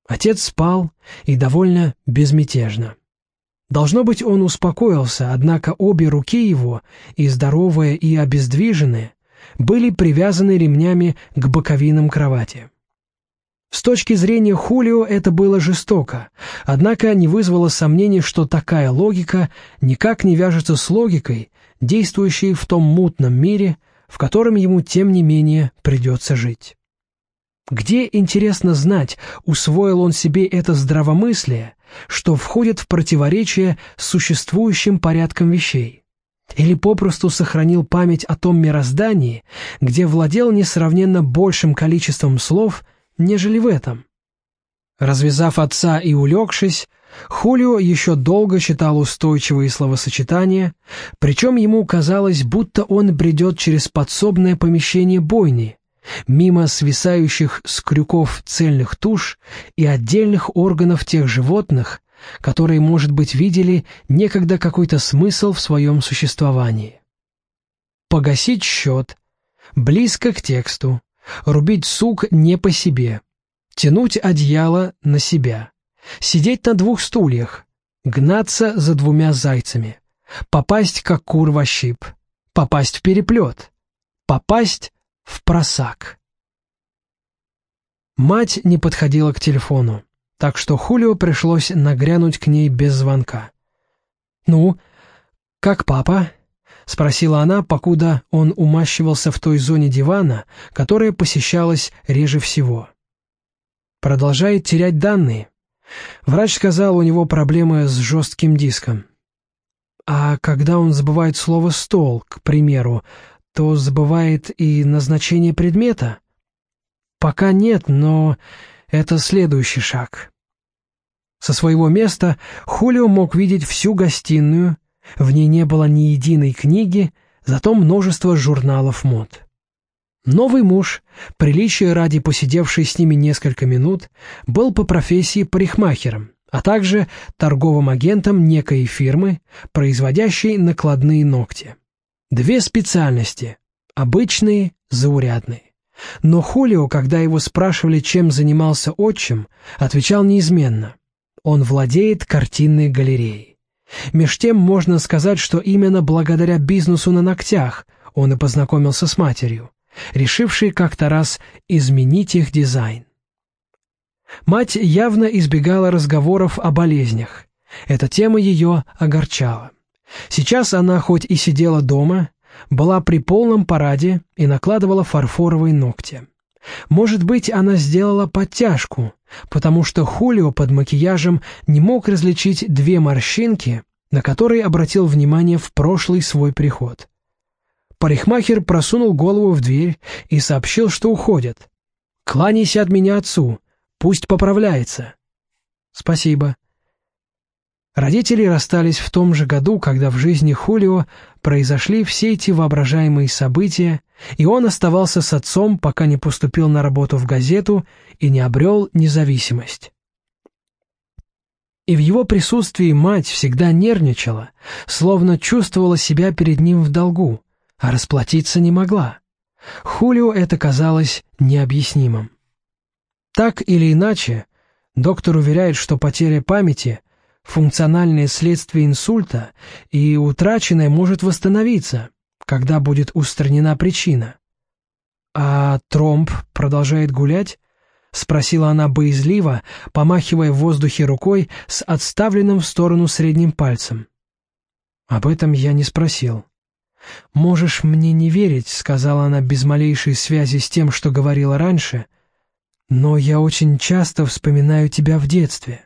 Отец спал и довольно безмятежно. Должно быть, он успокоился, однако обе руки его, и здоровые, и обездвиженные, были привязаны ремнями к боковинам кровати. С точки зрения Хулио это было жестоко, однако не вызвало сомнений, что такая логика никак не вяжется с логикой, действующей в том мутном мире, в котором ему, тем не менее, придется жить. Где, интересно знать, усвоил он себе это здравомыслие, что входит в противоречие с существующим порядком вещей, или попросту сохранил память о том мироздании, где владел несравненно большим количеством слов, нежели в этом. Развязав отца и улегшись, Хулио еще долго читал устойчивые словосочетания, причем ему казалось, будто он бредет через подсобное помещение бойни, мимо свисающих с крюков цельных туш и отдельных органов тех животных, которые, может быть, видели некогда какой-то смысл в своем существовании. Погасить счет, близко к тексту, рубить сук не по себе, тянуть одеяло на себя, сидеть на двух стульях, гнаться за двумя зайцами, попасть как кур во щип, попасть в переплет, попасть в просак. Мать не подходила к телефону, так что Хулио пришлось нагрянуть к ней без звонка. «Ну, как папа?» — спросила она, покуда он умащивался в той зоне дивана, которая посещалась реже всего. «Продолжает терять данные. Врач сказал, у него проблемы с жестким диском. А когда он забывает слово «стол», к примеру, то забывает и назначение предмета? Пока нет, но это следующий шаг». Со своего места Хулио мог видеть всю гостиную, в ней не было ни единой книги, зато множество журналов мод. Новый муж, приличия ради посидевший с ними несколько минут, был по профессии парикмахером, а также торговым агентом некой фирмы, производящей накладные ногти. Две специальности — обычные, заурядные. Но Хулио, когда его спрашивали, чем занимался отчим, отвечал неизменно: он владеет картинной галереей. Меж тем можно сказать, что именно благодаря бизнесу на ногтях он и познакомился с матерью, решившей как-то раз изменить их дизайн. Мать явно избегала разговоров о болезнях. Эта тема ее огорчала. Сейчас она хоть и сидела дома, была при полном параде и накладывала фарфоровые ногти. Может быть, она сделала подтяжку, потому что Хулио под макияжем не мог различить две морщинки, на которые обратил внимание в прошлый свой приход. Парикмахер просунул голову в дверь и сообщил, что уходит. «Кланяйся от меня отцу, пусть поправляется». «Спасибо». Родители расстались в том же году, когда в жизни Хулио произошли все эти воображаемые события, и он оставался с отцом, пока не поступил на работу в газету и не обрел независимость. И в его присутствии мать всегда нервничала, словно чувствовала себя перед ним в долгу, а расплатиться не могла. Хулио это казалось необъяснимым. Так или иначе, доктор уверяет, что потеря памяти — функциональное следствие инсульта, и утраченное может восстановиться, когда будет устранена причина. «А тромб продолжает гулять?» — спросила она боязливо, помахивая в воздухе рукой с отставленным в сторону средним пальцем. «Об этом я не спросил». «Можешь мне не верить», — сказала она без малейшей связи с тем, что говорила раньше, «но я очень часто вспоминаю тебя в детстве».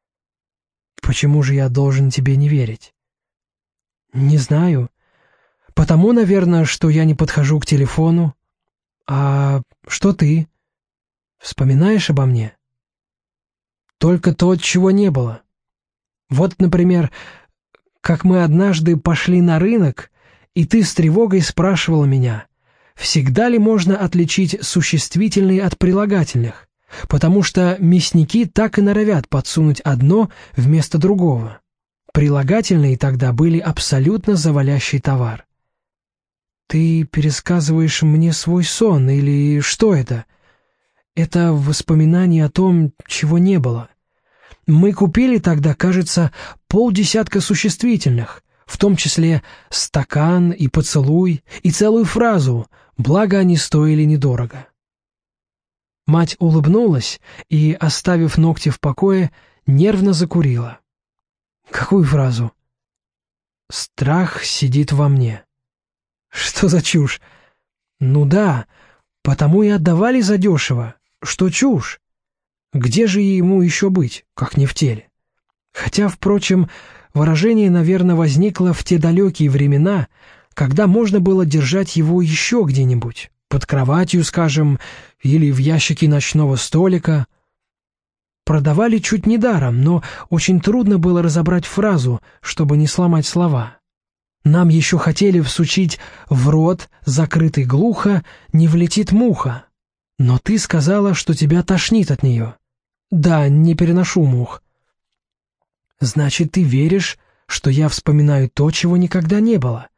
«Почему же я должен тебе не верить?» «Не знаю. Потому, наверное, что я не подхожу к телефону. А что ты? Вспоминаешь обо мне?» «Только то, чего не было. Вот, например, как мы однажды пошли на рынок, и ты с тревогой спрашивала меня, всегда ли можно отличить существительные от прилагательных, потому что мясники так и норовят подсунуть одно вместо другого. Прилагательные тогда были абсолютно завалящий товар. «Ты пересказываешь мне свой сон, или что это?» Это воспоминание о том, чего не было. Мы купили тогда, кажется, 50 существительных, в том числе стакан и поцелуй, и целую фразу, благо они стоили недорого. Мать улыбнулась и, оставив ногти в покое, нервно закурила. Какую фразу? «Страх сидит во мне». Что за чушь? Ну да, потому и отдавали задешево, что чушь. Где же ему еще быть, как не в теле? Хотя, впрочем, выражение, наверное, возникло в те далекие времена, когда можно было держать его еще где-нибудь, под кроватью, скажем, или в ящике ночного столика. Продавали чуть не даром, но очень трудно было разобрать фразу, чтобы не сломать слова. Нам еще хотели всучить в рот, закрытый глухо, не влетит муха. Но ты сказала, что тебя тошнит от нее. Да, не переношу мух. Значит, ты веришь, что я вспоминаю то, чего никогда не было?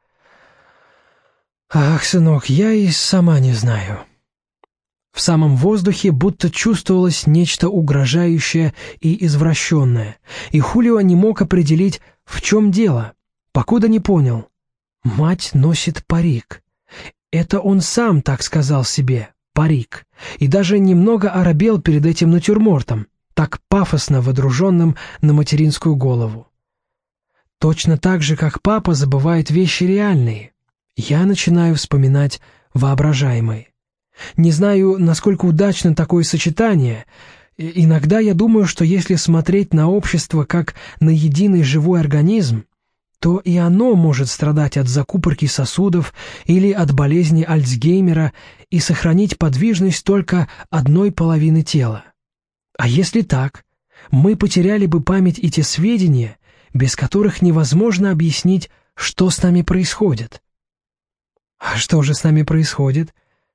Ах, сынок, я и сама не знаю. В самом воздухе будто чувствовалось нечто угрожающее и извращенное, и Хулио не мог определить, в чем дело, покуда не понял. Мать носит парик. Это он сам так сказал себе, парик, и даже немного оробел перед этим натюрмортом, так пафосно водруженным на материнскую голову. Точно так же, как папа забывает вещи реальные, я начинаю вспоминать воображаемые. Не знаю, насколько удачно такое сочетание. Иногда я думаю, что если смотреть на общество как на единый живой организм, то и оно может страдать от закупорки сосудов или от болезни Альцгеймера и сохранить подвижность только одной половины тела. А если так, мы потеряли бы память и те сведения, без которых невозможно объяснить, что с нами происходит. А что же с нами происходит?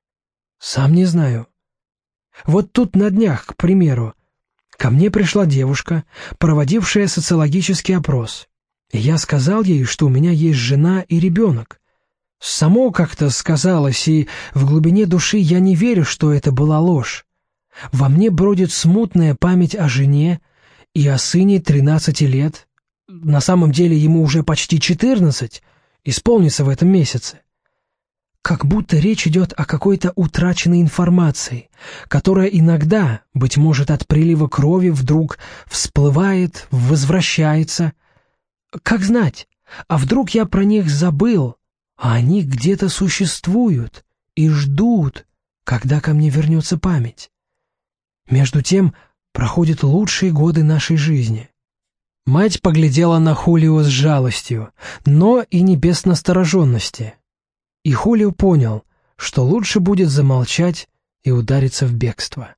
Сам не знаю. Вот тут на днях, к примеру, ко мне пришла девушка, проводившая социологический опрос. И я сказал ей, что у меня есть жена и ребенок. Само как-то сказалось, и в глубине души я не верю, что это была ложь. Во мне бродит смутная память о жене и о сыне 13 лет. На самом деле ему уже почти 14, исполнится в этом месяце. Как будто речь идет о какой-то утраченной информации, которая иногда, быть может, от прилива крови вдруг всплывает, возвращается. Как знать, а вдруг я про них забыл, а они где-то существуют и ждут, когда ко мне вернется память. Между тем проходят лучшие годы нашей жизни. Мать поглядела на Хулио с жалостью, но и не без настороженности. И Хулио понял, что лучше будет замолчать и удариться в бегство.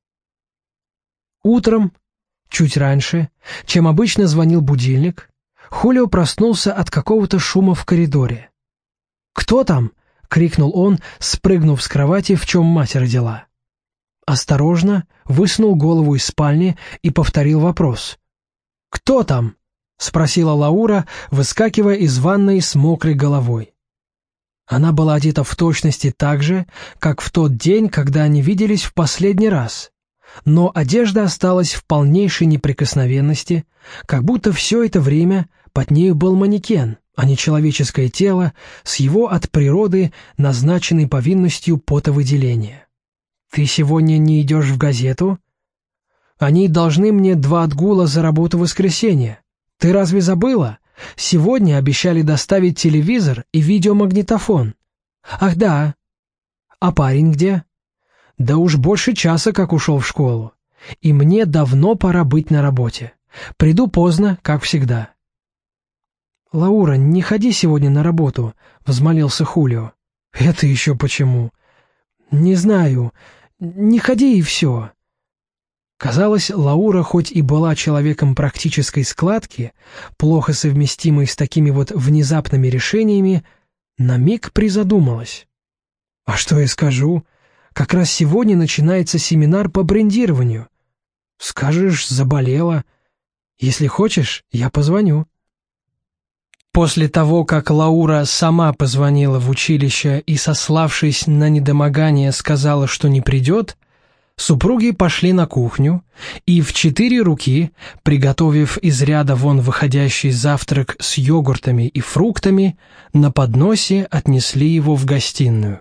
Утром, чуть раньше, чем обычно звонил будильник, Хулио проснулся от какого-то шума в коридоре. «Кто там?» — крикнул он, спрыгнув с кровати, в чем мать родила. Осторожно высунул голову из спальни и повторил вопрос. «Кто там?» — спросила Лаура, выскакивая из ванной с мокрой головой. Она была одета в точности так же, как в тот день, когда они виделись в последний раз, но одежда осталась в полнейшей неприкосновенности, как будто все это время под нею был манекен, а не человеческое тело с его от природы назначенной повинностью потовыделения. «Ты сегодня не идешь в газету? Они должны мне 2 отгула за работу в воскресенье. Ты разве забыла? Сегодня обещали доставить телевизор и видеомагнитофон. Ах да. А парень где? Да уж больше часа, как ушел в школу. И мне давно пора быть на работе. Приду поздно, как всегда». «Лаура, не ходи сегодня на работу», — взмолился Хулио. «Это еще почему?» «Не знаю. Не ходи и все». Казалось, Лаура хоть и была человеком практической складки, плохо совместимой с такими вот внезапными решениями, на миг призадумалась. «А что я скажу? Как раз сегодня начинается семинар по брендированию. Скажешь, заболела. Если хочешь, я позвоню». После того, как Лаура сама позвонила в училище и, сославшись на недомогание, сказала, что не придет, Супруги пошли на кухню и в 4 руки, приготовив из ряда вон выходящий завтрак с йогуртами и фруктами, на подносе отнесли его в гостиную.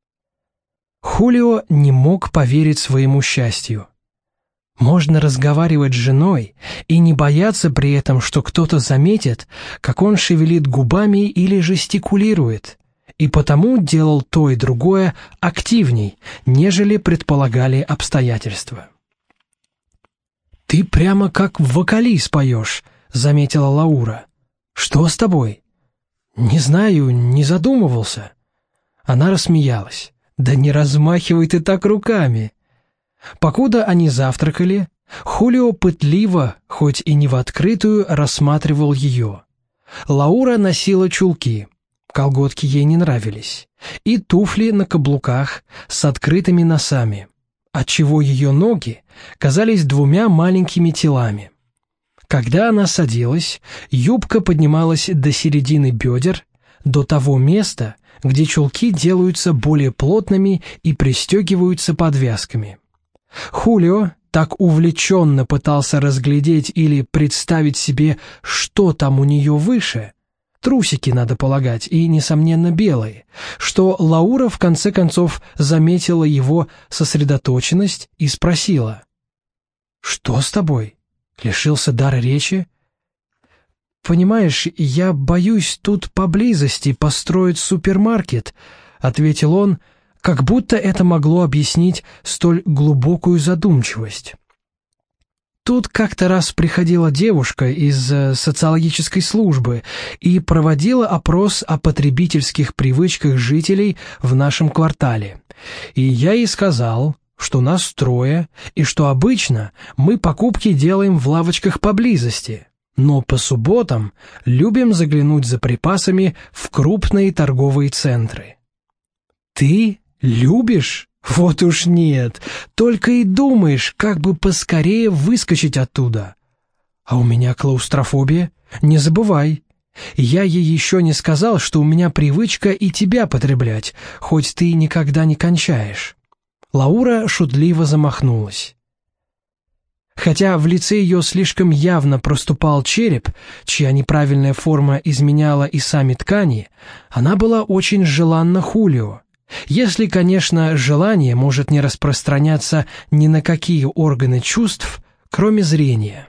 Хулио не мог поверить своему счастью. Можно разговаривать с женой и не бояться при этом, что кто-то заметит, как он шевелит губами или жестикулирует, и потому делал то и другое активней, нежели предполагали обстоятельства. «Ты прямо как в вокализ поешь», — заметила Лаура. «Что с тобой?» «Не знаю, не задумывался». Она рассмеялась. «Да не размахивай ты так руками». Покуда они завтракали, Хулио пытливо, хоть и не в открытую, рассматривал ее. Лаура носила чулки, колготки ей не нравились, и туфли на каблуках с открытыми носами, отчего ее ноги казались 2 маленькими телами. Когда она садилась, юбка поднималась до середины бедер, до того места, где чулки делаются более плотными и пристегиваются подвязками. Хулио так увлеченно пытался разглядеть или представить себе, что там у нее выше, трусики, надо полагать, и, несомненно, белые, что Лаура в конце концов заметила его сосредоточенность и спросила: «Что с тобой? Лишился дара речи?» «Понимаешь, я боюсь тут поблизости построить супермаркет», — ответил он, как будто это могло объяснить столь глубокую задумчивость. Тут как-то раз приходила девушка из социологической службы и проводила опрос о потребительских привычках жителей в нашем квартале. И я ей сказал, что нас 3, и что обычно мы покупки делаем в лавочках поблизости, но по субботам любим заглянуть за припасами в крупные торговые центры. «Ты любишь? Вот уж нет, только и думаешь, как бы поскорее выскочить оттуда. А у меня клаустрофобия, не забывай. Я ей еще не сказал, что у меня привычка и тебя потреблять, хоть ты никогда не кончаешь». Лаура шутливо замахнулась. Хотя в лице ее слишком явно проступал череп, чья неправильная форма изменяла и сами ткани, она была очень желанна Хулио. Если, конечно, желание может не распространяться ни на какие органы чувств, кроме зрения.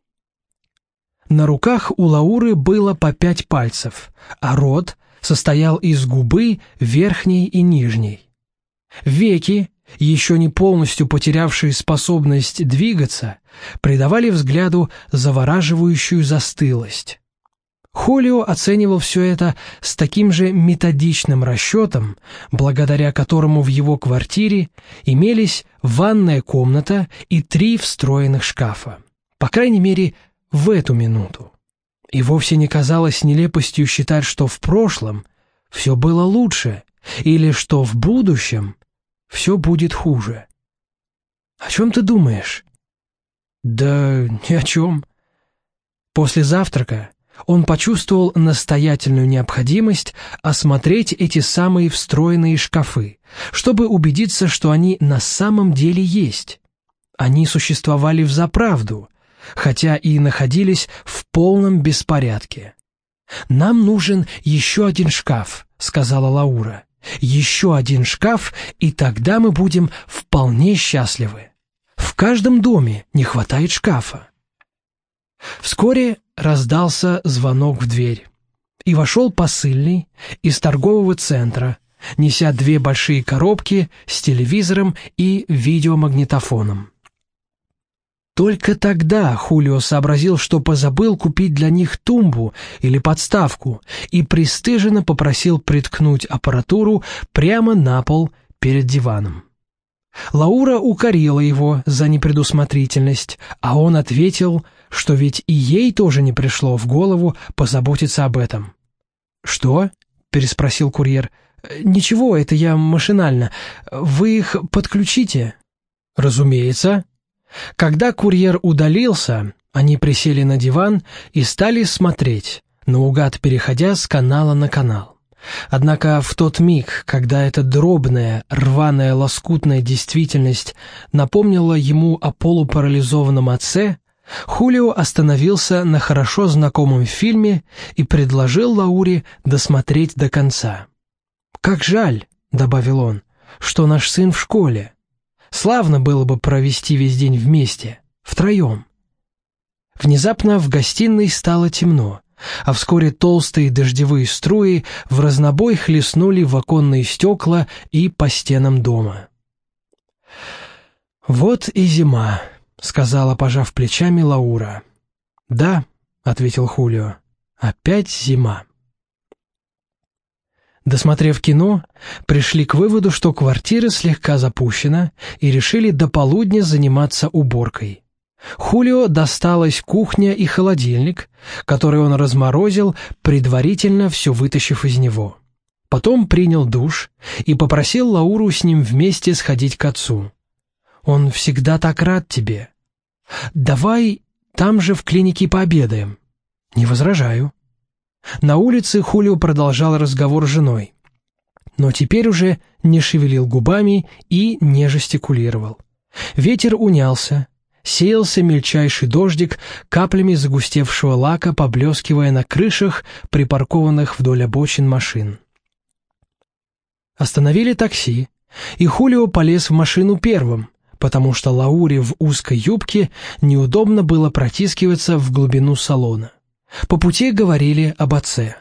На руках у Лауры было по 5 пальцев, а рот состоял из губы верхней и нижней. Веки, еще не полностью потерявшие способность двигаться, придавали взгляду завораживающую застылость. Хулио оценивал все это с таким же методичным расчетом, благодаря которому в его квартире имелись ванная комната и 3 встроенных шкафа. По крайней мере, в эту минуту. И вовсе не казалось нелепостью считать, что в прошлом все было лучше, или что в будущем все будет хуже. «О чем ты думаешь?» «Да ни о чем». После завтрака он почувствовал настоятельную необходимость осмотреть эти самые встроенные шкафы, чтобы убедиться, что они на самом деле есть. Они существовали взаправду, хотя и находились в полном беспорядке. «Нам нужен еще 1 шкаф», — сказала Лаура. «Еще 1 шкаф, и тогда мы будем вполне счастливы. В каждом доме не хватает шкафа». Вскоре раздался звонок в дверь, и вошел посыльный из торгового центра, неся 2 большие коробки с телевизором и видеомагнитофоном. Только тогда Хулио сообразил, что позабыл купить для них тумбу или подставку, и пристыженно попросил приткнуть аппаратуру прямо на пол перед диваном. Лаура укорила его за непредусмотрительность, а он ответил, что ведь и ей тоже не пришло в голову позаботиться об этом. «Что?» — переспросил курьер. «Ничего, это я машинально. Вы их подключите?» «Разумеется». Когда курьер удалился, они присели на диван и стали смотреть, наугад переходя с канала на канал. Однако в тот миг, когда эта дробная, рваная, лоскутная действительность напомнила ему о полупарализованном отце, Хулио остановился на хорошо знакомом фильме и предложил Лауре досмотреть до конца. «Как жаль», — добавил он, — «что наш сын в школе. Славно было бы провести весь день вместе, втроем». Внезапно в гостиной стало темно, а вскоре толстые дождевые струи в разнобой хлестнули в оконные стекла и по стенам дома. «Вот и зима», — сказала, пожав плечами, Лаура. «Да», — ответил Хулио, — «опять зима». Досмотрев кино, пришли к выводу, что квартира слегка запущена, и решили до полудня заниматься уборкой. Хулио досталась кухня и холодильник, который он разморозил, предварительно все вытащив из него. Потом принял душ и попросил Лауру с ним вместе сходить к отцу. «Он всегда так рад тебе. Давай там же в клинике пообедаем». «Не возражаю». На улице Хулио продолжал разговор с женой, но теперь уже не шевелил губами и не жестикулировал. Ветер унялся, сеялся мельчайший дождик, каплями загустевшего лака, поблескивая на крышах припаркованных вдоль обочин машин. Остановили такси, и Хулио полез в машину первым, потому что Лауре в узкой юбке неудобно было протискиваться в глубину салона. По пути говорили об отце.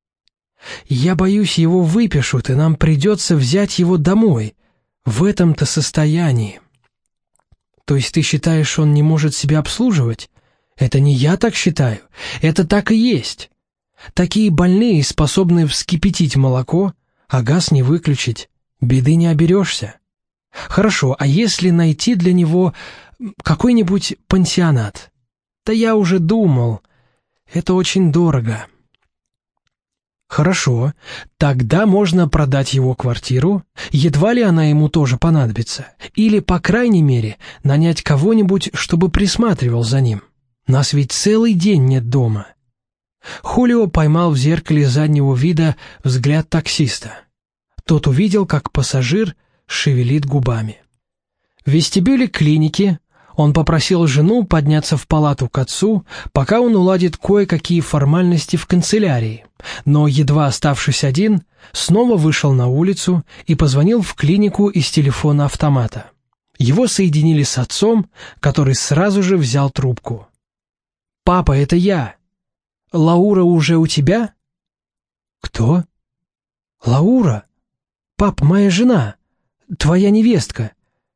«Я боюсь, его выпишут, и нам придется взять его домой. В этом-то состоянии». «То есть ты считаешь, он не может себя обслуживать?» «Это не я так считаю. Это так и есть. Такие больные способны вскипятить молоко, а газ не выключить. Беды не оберешься. Хорошо, а если найти для него какой-нибудь пансионат?» «Да я уже думал. Это очень дорого». «Хорошо, тогда можно продать его квартиру, едва ли она ему тоже понадобится, или, по крайней мере, нанять кого-нибудь, чтобы присматривал за ним. Нас ведь целый день нет дома». Хулио поймал в зеркале заднего вида взгляд таксиста. Тот увидел, как пассажир шевелит губами. В вестибюле клиники он попросил жену подняться в палату к отцу, пока он уладит кое-какие формальности в канцелярии, но, едва оставшись один, снова вышел на улицу и позвонил в клинику из телефона-автомата. Его соединили с отцом, который сразу же взял трубку. «Папа, это я. Лаура уже у тебя?» «Кто?» «Лаура. Пап, моя жена. Твоя невестка».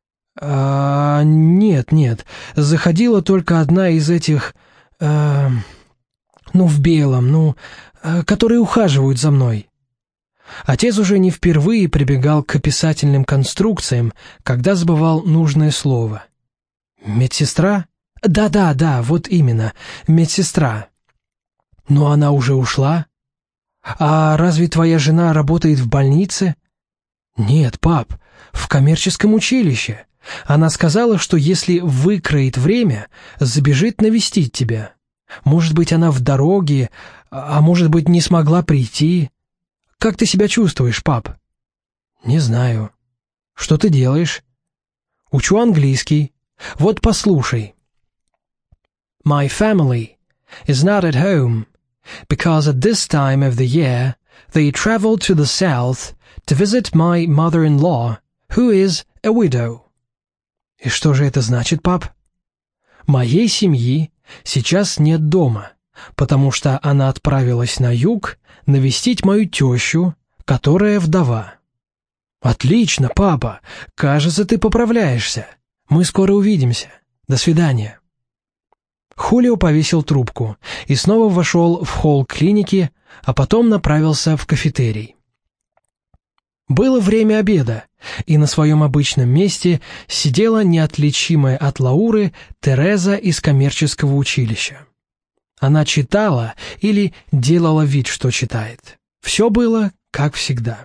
Нет, заходила только одна из этих, в белом, которые ухаживают за мной». Отец уже не впервые прибегал к описательным конструкциям, когда забывал нужное слово. «Медсестра?» Да, вот именно, медсестра. «Но она уже ушла? А разве твоя жена работает в больнице?» «Нет, пап, в коммерческом училище. Она сказала, что если выкроет время, забежит навестить тебя. Может быть, она в дороге, а может быть, не смогла прийти. Как ты себя чувствуешь, пап?» «Не знаю». «Что ты делаешь?» «Учу английский. Вот послушай». «My family is not at home, because at this time of the year they travel to the south to visit my mother-in-law, who is a widow». «И что же это значит, пап?» «Моей семьи сейчас нет дома, потому что она отправилась на юг навестить мою тещу, которая вдова». «Отлично, папа. Кажется, ты поправляешься. Мы скоро увидимся. До свидания». Хулио повесил трубку и снова вошел в холл клиники, а потом направился в кафетерий. Было время обеда, и на своем обычном месте сидела неотличимая от Лауры Тереза из коммерческого училища. Она читала или делала вид, что читает. Все было как всегда.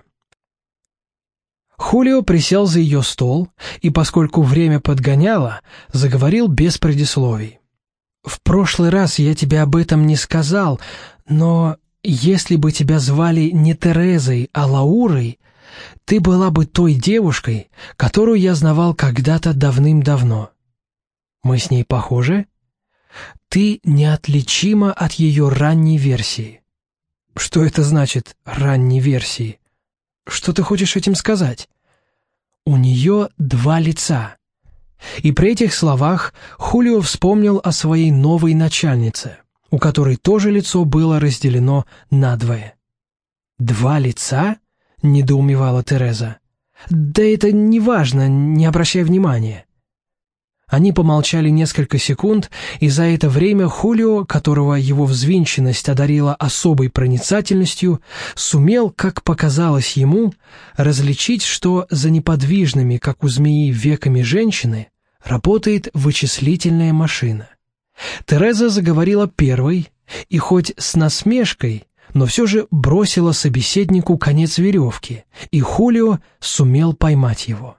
Хулио присел за ее стол и, поскольку время подгоняло, заговорил без предисловий. «В прошлый раз я тебе об этом не сказал, но если бы тебя звали не Терезой, а Лаурой, ты была бы той девушкой, которую я знавал когда-то давным-давно. Мы с ней похожи? Ты неотличима от ее ранней версии». «Что это значит, ранней версии? Что ты хочешь этим сказать?» «У нее 2 лица». И при этих словах Хулио вспомнил о своей новой начальнице, у которой тоже лицо было разделено надвое. «2 лица?» — недоумевала Тереза. «Да это не важно, не обращай внимания». Они помолчали несколько секунд, и за это время Хулио, которого его взвинченность одарила особой проницательностью, сумел, как показалось ему, различить, что за неподвижными, как у змеи, веками женщины работает вычислительная машина. Тереза заговорила первой, и хоть с насмешкой, но все же бросила собеседнику конец веревки, и Хулио сумел поймать его.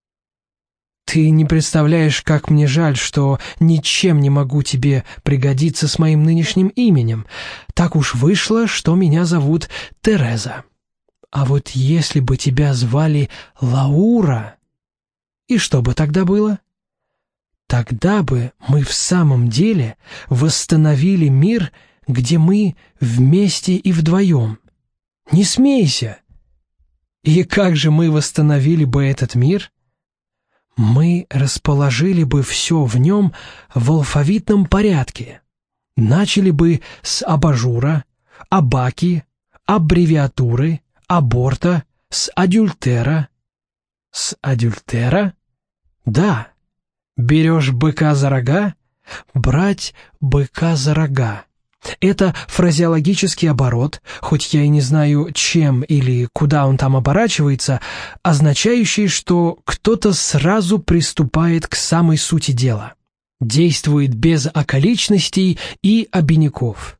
«Ты не представляешь, как мне жаль, что ничем не могу тебе пригодиться с моим нынешним именем. Так уж вышло, что меня зовут Тереза. А вот если бы тебя звали Лаура, и что бы тогда было? Тогда бы мы в самом деле восстановили мир, где мы вместе и вдвоем. Не смейся! И как же мы восстановили бы этот мир? Мы расположили бы все в нем в алфавитном порядке. Начали бы с абажура, абаки, аббревиатуры, аборта, с адюльтера. С адюльтера? Да. Берешь быка за рога, брать быка за рога. Это фразеологический оборот, хоть я и не знаю, чем или куда он там оборачивается, означающий, что кто-то сразу приступает к самой сути дела, действует без околичностей и обиняков.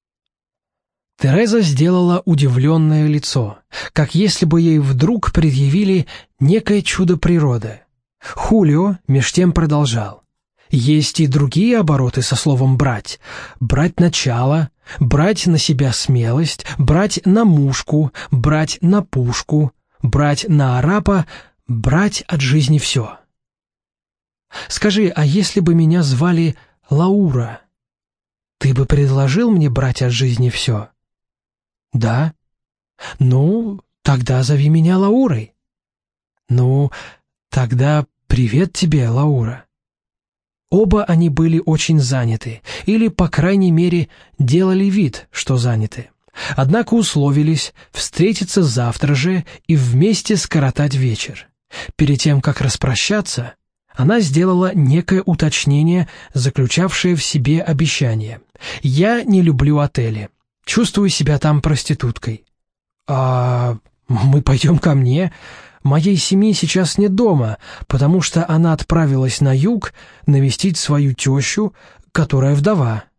Тереза сделала удивленное лицо, как если бы ей вдруг предъявили некое чудо природы. Хулио меж тем продолжал. Есть и другие обороты со словом «брать». Брать начало, брать на себя смелость, брать на мушку, брать на пушку, брать на арапа, брать от жизни все. Скажи, а если бы меня звали Лаура, ты бы предложил мне брать от жизни все? Да. Ну, тогда зови меня Лаурой. Ну, тогда привет тебе, Лаура. Оба они были очень заняты, или, по крайней мере, делали вид, что заняты. Однако условились встретиться завтра же и вместе скоротать вечер. Перед тем, как распрощаться, она сделала некое уточнение, заключавшее в себе обещание. «Я не люблю отели. Чувствую себя там проституткой». «А мы пойдем ко мне?» Моей семьи сейчас нет дома, потому что она отправилась на юг навестить свою тещу, которая вдова.